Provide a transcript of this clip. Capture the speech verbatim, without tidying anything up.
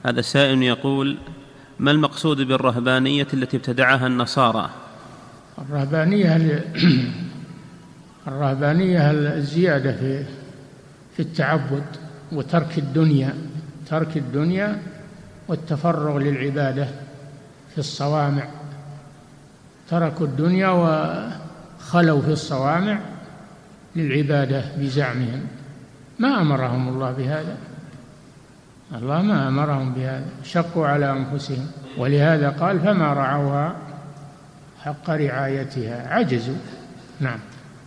هذا سائل يقول: ما المقصود بالرهبانية التي ابتدعها النصارى؟ الرهبانية الرهبانية الزيادة في في التعبد وترك الدنيا، ترك الدنيا والتفرغ للعبادة في الصوامع. تركوا الدنيا وخلوا في الصوامع للعبادة بزعمهم. ما أمرهم الله بهذا، الله ما أمرهم بهذا، شقوا على أنفسهم. ولهذا قال: فما رعوها حق رعايتها، عجزوا. نعم.